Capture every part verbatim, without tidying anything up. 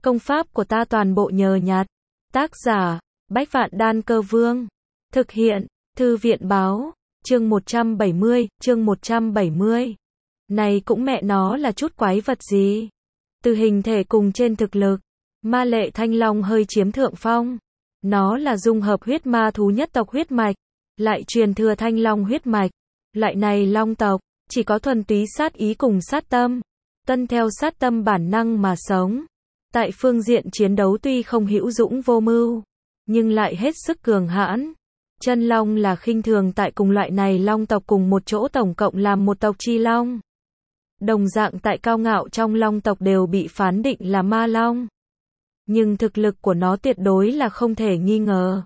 Công pháp của ta toàn bộ nhờ nhặt. Tác giả, Bách Vạn Đan Cơ Vương. Thực hiện, Thư viện Báo. Chương một trăm bảy mươi, chương một trăm bảy mươi. Này cũng mẹ nó là chút quái vật gì? Từ hình thể cùng trên thực lực, ma lệ thanh long hơi chiếm thượng phong. Nó là dung hợp huyết ma thú nhất tộc huyết mạch, lại truyền thừa thanh long huyết mạch. Loại này long tộc, chỉ có thuần túy sát ý cùng sát tâm, tuân theo sát tâm bản năng mà sống. Tại phương diện chiến đấu tuy không hữu dũng vô mưu, nhưng lại hết sức cường hãn. Chân long là khinh thường tại cùng loại này long tộc cùng một chỗ tổng cộng làm một tộc chi long. Đồng dạng tại cao ngạo trong long tộc đều bị phán định là ma long. Nhưng thực lực của nó tuyệt đối là không thể nghi ngờ.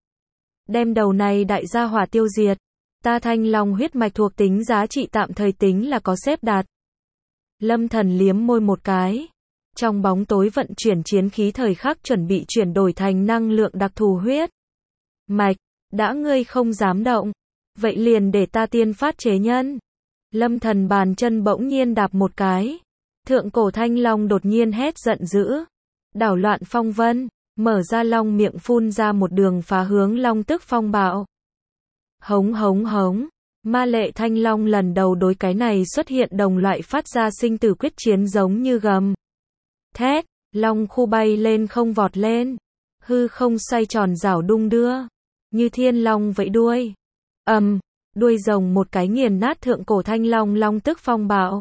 Đem đầu này đại gia hỏa tiêu diệt, ta thanh long huyết mạch thuộc tính giá trị tạm thời tính là có xếp đạt. Lâm Thần liếm môi một cái. Trong bóng tối vận chuyển chiến khí thời khắc chuẩn bị chuyển đổi thành năng lượng đặc thù huyết mạch. Đã ngươi không dám động, vậy liền để ta tiên phát chế nhân. Lâm Thần bàn chân bỗng nhiên đạp một cái. Thượng cổ thanh long đột nhiên hét giận dữ. Đảo loạn phong vân, mở ra long miệng phun ra một đường phá hướng long tức phong bạo. Hống hống hống, ma lệ thanh long lần đầu đối cái này xuất hiện đồng loại phát ra sinh tử quyết chiến giống như gầm thét, long khu bay lên không vọt lên, hư không xoay tròn rảo đung đưa, như thiên long vẫy đuôi. Ầm, um, đuôi rồng một cái nghiền nát thượng cổ thanh long long tức phong bạo.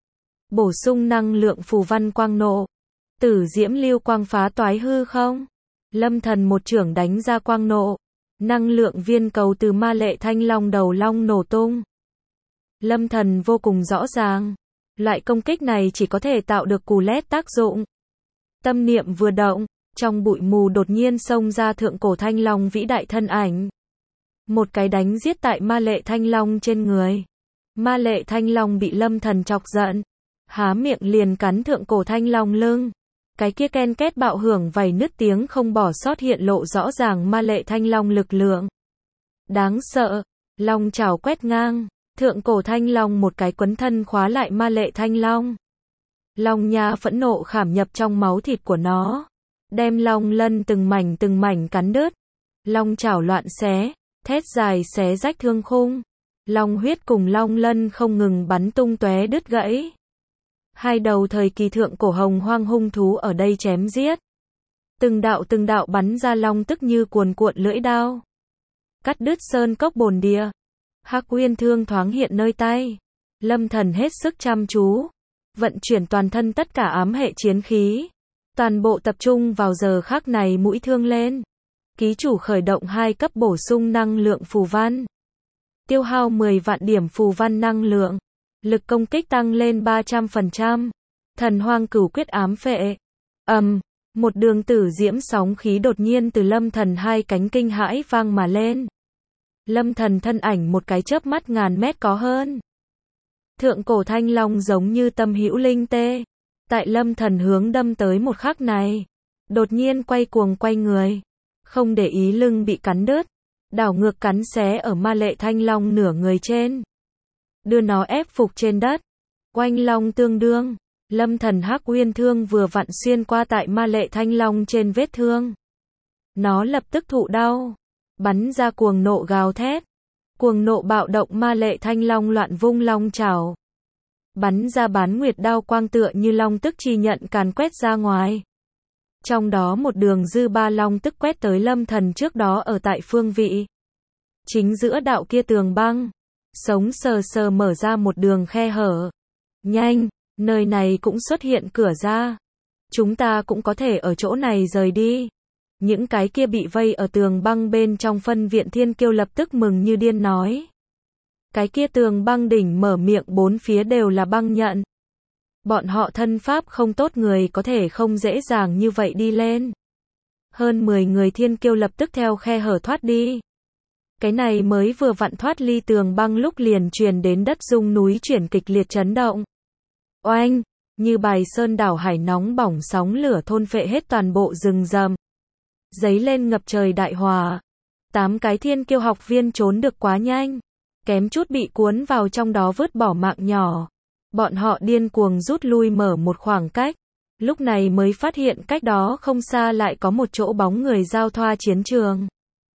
Bổ sung năng lượng phù văn quang nộ. Tử diễm lưu quang phá toái hư không. Lâm Thần một chưởng đánh ra quang nộ. Năng lượng viên cầu từ ma lệ thanh long đầu long nổ tung. Lâm Thần vô cùng rõ ràng. Loại công kích này chỉ có thể tạo được cù lét tác dụng. Tâm niệm vừa động, trong bụi mù đột nhiên xông ra thượng cổ thanh long vĩ đại thân ảnh. Một cái đánh giết tại ma lệ thanh long trên người. Ma lệ thanh long bị Lâm Thần chọc giận. Há miệng liền cắn thượng cổ thanh long lưng. Cái kia ken két bạo hưởng vài nứt tiếng không bỏ sót hiện lộ rõ ràng ma lệ thanh long lực lượng. Đáng sợ, long chảo quét ngang, thượng cổ thanh long một cái quấn thân khóa lại ma lệ thanh long. Long nha phẫn nộ khảm nhập trong máu thịt của nó, đem long lân từng mảnh từng mảnh cắn đứt. Long chảo loạn xé, thét dài xé rách thương khung. Long huyết cùng long lân không ngừng bắn tung tóe đứt gãy. Hai đầu thời kỳ thượng cổ hồng hoang hung thú ở đây chém giết. Từng đạo từng đạo bắn ra long tức như cuồn cuộn lưỡi đao. Cắt đứt sơn cốc bồn địa. Hắc Uyên thương thoáng hiện nơi tay. Lâm Thần hết sức chăm chú. Vận chuyển toàn thân tất cả ám hệ chiến khí. Toàn bộ tập trung vào giờ khắc này mũi thương lên. Ký chủ khởi động hai cấp bổ sung năng lượng phù văn. Tiêu hao mười vạn điểm phù văn năng lượng. Lực công kích tăng lên ba trăm phần trăm. Thần hoang cửu quyết ám phệ. Ầm, um, một đường tử diễm sóng khí đột nhiên từ Lâm Thần hai cánh kinh hãi vang mà lên. Lâm Thần thân ảnh một cái chớp mắt ngàn mét có hơn. Thượng cổ thanh long giống như tâm hữu linh tê. Tại Lâm Thần hướng đâm tới một khắc này, đột nhiên quay cuồng quay người, không để ý lưng bị cắn đứt, đảo ngược cắn xé ở ma lệ thanh long nửa người trên. Đưa nó ép phục trên đất. Oanh long tương đương. Lâm Thần Hắc Uyên thương vừa vặn xuyên qua tại ma lệ thanh long trên vết thương. Nó lập tức thụ đau. Bắn ra cuồng nộ gào thét. Cuồng nộ bạo động ma lệ thanh long loạn vung long chảo. Bắn ra bán nguyệt đao quang tựa như long tức chi nhận càn quét ra ngoài. Trong đó một đường dư ba long tức quét tới Lâm Thần trước đó ở tại phương vị. Chính giữa đạo kia tường băng. Sống sờ sờ mở ra một đường khe hở. Nhanh, nơi này cũng xuất hiện cửa ra. Chúng ta cũng có thể ở chỗ này rời đi. Những cái kia bị vây ở tường băng bên trong phân viện thiên kiêu lập tức mừng như điên nói. Cái kia tường băng đỉnh mở miệng bốn phía đều là băng nhận. Bọn họ thân pháp không tốt người có thể không dễ dàng như vậy đi lên. Hơn mười người thiên kiêu lập tức theo khe hở thoát đi. Cái này mới vừa vặn thoát ly tường băng lúc liền truyền đến đất rung núi chuyển kịch liệt chấn động. Oanh, như bài sơn đảo hải nóng bỏng sóng lửa thôn phệ hết toàn bộ rừng rậm. Giấy lên ngập trời đại hỏa. Tám cái thiên kiêu học viên trốn được quá nhanh. Kém chút bị cuốn vào trong đó vứt bỏ mạng nhỏ. Bọn họ điên cuồng rút lui mở một khoảng cách. lúc này mới phát hiện cách đó không xa lại có một chỗ bóng người giao thoa chiến trường.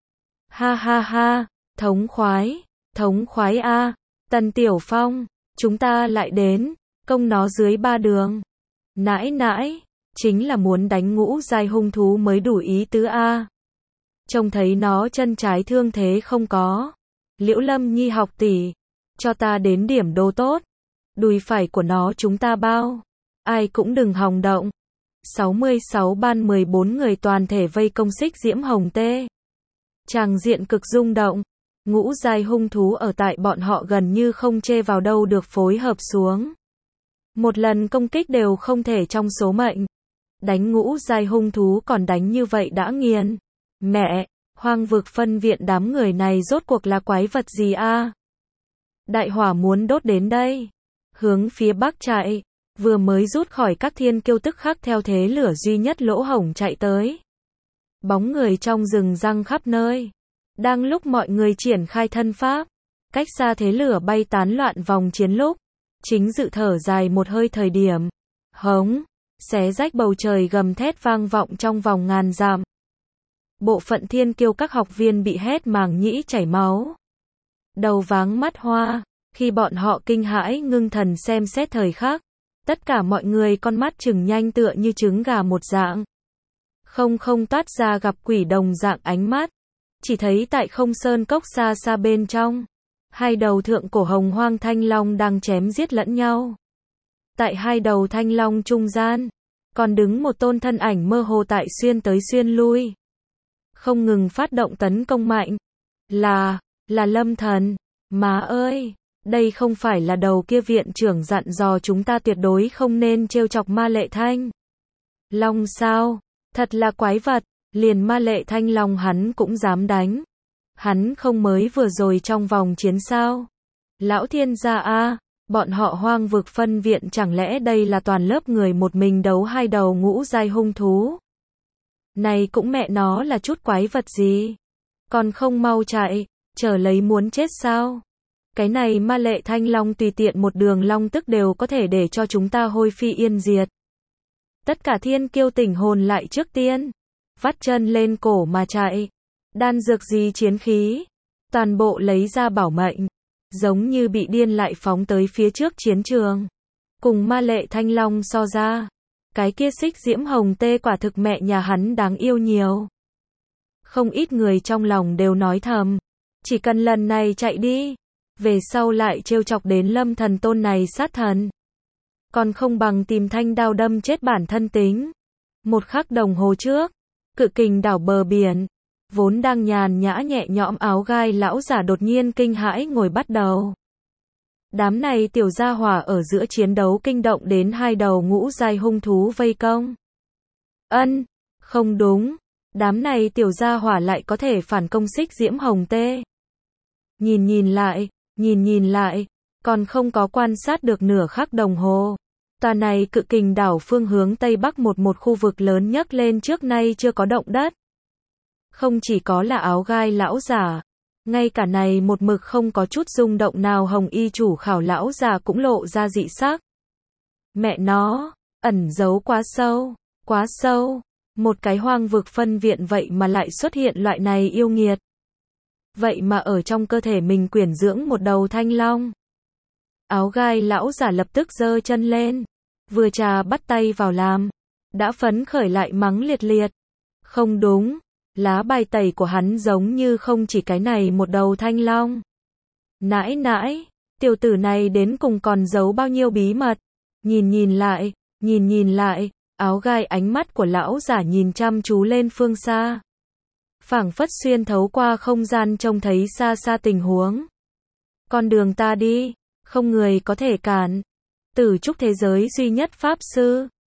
Ha ha ha, thống khoái, thống khoái a, Tần Tiểu Phong, chúng ta lại đến, công nó dưới ba đường. Nãi nãi, chính là muốn đánh ngũ giai hung thú mới đủ ý tứ a. Trông thấy nó chân trái thương thế không có. Liễu Lâm Nhi học tỷ, cho ta đến điểm đô tốt. Đùi phải của nó chúng ta bao. Ai cũng đừng hòng động. sáu mươi sáu ban mười bốn người toàn thể vây công xích diễm hồng tê. Tràng diện cực rung động. Ngũ giai hung thú ở tại bọn họ gần như không chê vào đâu được phối hợp xuống. Một lần công kích đều không thể trong số mệnh. Đánh ngũ giai hung thú còn đánh như vậy đã nghiền. Mẹ, hoang vực phân viện đám người này rốt cuộc là quái vật gì a? Đại hỏa muốn đốt đến đây. Hướng phía bắc chạy. Vừa mới rút khỏi các thiên kiêu tức khắc theo thế lửa duy nhất lỗ hổng chạy tới. Bóng người trong rừng răng khắp nơi. Đang lúc mọi người triển khai thân pháp, cách xa thế lửa bay tán loạn vòng chiến lúc, chính dự thở dài một hơi thời điểm, hống, xé rách bầu trời gầm thét vang vọng trong vòng ngàn dặm. Bộ phận thiên kiêu các học viên bị hét màng nhĩ chảy máu. Đầu váng mắt hoa, khi bọn họ kinh hãi ngưng thần xem xét thời khắc, tất cả mọi người con mắt trừng nhanh tựa như trứng gà một dạng. Không không toát ra gặp quỷ đồng dạng ánh mắt. Chỉ thấy tại không sơn cốc xa xa bên trong, hai đầu thượng cổ hồng hoang thanh long đang chém giết lẫn nhau. Tại hai đầu thanh long trung gian, còn đứng một tôn thân ảnh mơ hồ tại xuyên tới xuyên lui. Không ngừng phát động tấn công mạnh. Là, là Lâm Thần. Má ơi, đây không phải là đầu kia viện trưởng dặn dò chúng ta tuyệt đối không nên trêu chọc Ma Lệ Thanh. Long sao? Thật là quái vật. Liền Ma Lệ Thanh Long hắn cũng dám đánh. Hắn không mới vừa rồi trong vòng chiến sao. Lão thiên gia a, bọn họ hoang vực phân viện chẳng lẽ đây là toàn lớp người một mình đấu hai đầu ngũ giai hung thú. Này cũng mẹ nó là chút quái vật gì. Còn không mau chạy, chờ lấy muốn chết sao. Cái này Ma Lệ Thanh Long tùy tiện một đường long tức đều có thể để cho chúng ta hôi phi yên diệt. Tất cả thiên kiêu tỉnh hồn lại trước tiên. Vắt chân lên cổ mà chạy. Đan dược gì chiến khí. Toàn bộ lấy ra bảo mệnh. Giống như bị điên lại phóng tới phía trước chiến trường. Cùng Ma Lệ Thanh Long so ra. Cái kia xích diễm hồng tê quả thực mẹ nhà hắn đáng yêu nhiều. Không ít người trong lòng đều nói thầm. Chỉ cần lần này chạy đi. Về sau lại trêu chọc đến Lâm Thần tôn này sát thần. Còn không bằng tìm thanh đao đâm chết bản thân tính. Một khắc đồng hồ trước. Cự kình đảo bờ biển, vốn đang nhàn nhã nhẹ nhõm áo gai lão giả đột nhiên kinh hãi ngồi bắt đầu. Đám này tiểu gia hỏa ở giữa chiến đấu kinh động đến hai đầu ngũ giai hung thú vây công. Ân, không đúng, đám này tiểu gia hỏa lại có thể phản công xích diễm hồng tê. Nhìn nhìn lại, nhìn nhìn lại, còn không có quan sát được nửa khắc đồng hồ. Tòa này cự kình đảo phương hướng Tây Bắc một một khu vực lớn nhấc lên trước nay chưa có động đất. Không chỉ có là áo gai lão giả, ngay cả này một mực không có chút rung động nào hồng y chủ khảo lão già cũng lộ ra dị sắc. Mẹ nó, ẩn giấu quá sâu, quá sâu, một cái hoang vực phân viện vậy mà lại xuất hiện loại này yêu nghiệt. Vậy mà ở trong cơ thể mình quyển dưỡng một đầu thanh long. Áo gai lão giả lập tức giơ chân lên, vừa trà bắt tay vào làm, đã phấn khởi lại mắng liệt liệt. Không đúng, lá bài tẩy của hắn giống như không chỉ cái này một đầu thanh long. Nãi nãi, tiểu tử này đến cùng còn giấu bao nhiêu bí mật. Nhìn nhìn lại, nhìn nhìn lại, áo gai ánh mắt của lão giả nhìn chăm chú lên phương xa. Phảng phất xuyên thấu qua không gian trông thấy xa xa tình huống. Con đường ta đi, không người có thể cản. Tử trúc thế giới duy nhất pháp sư,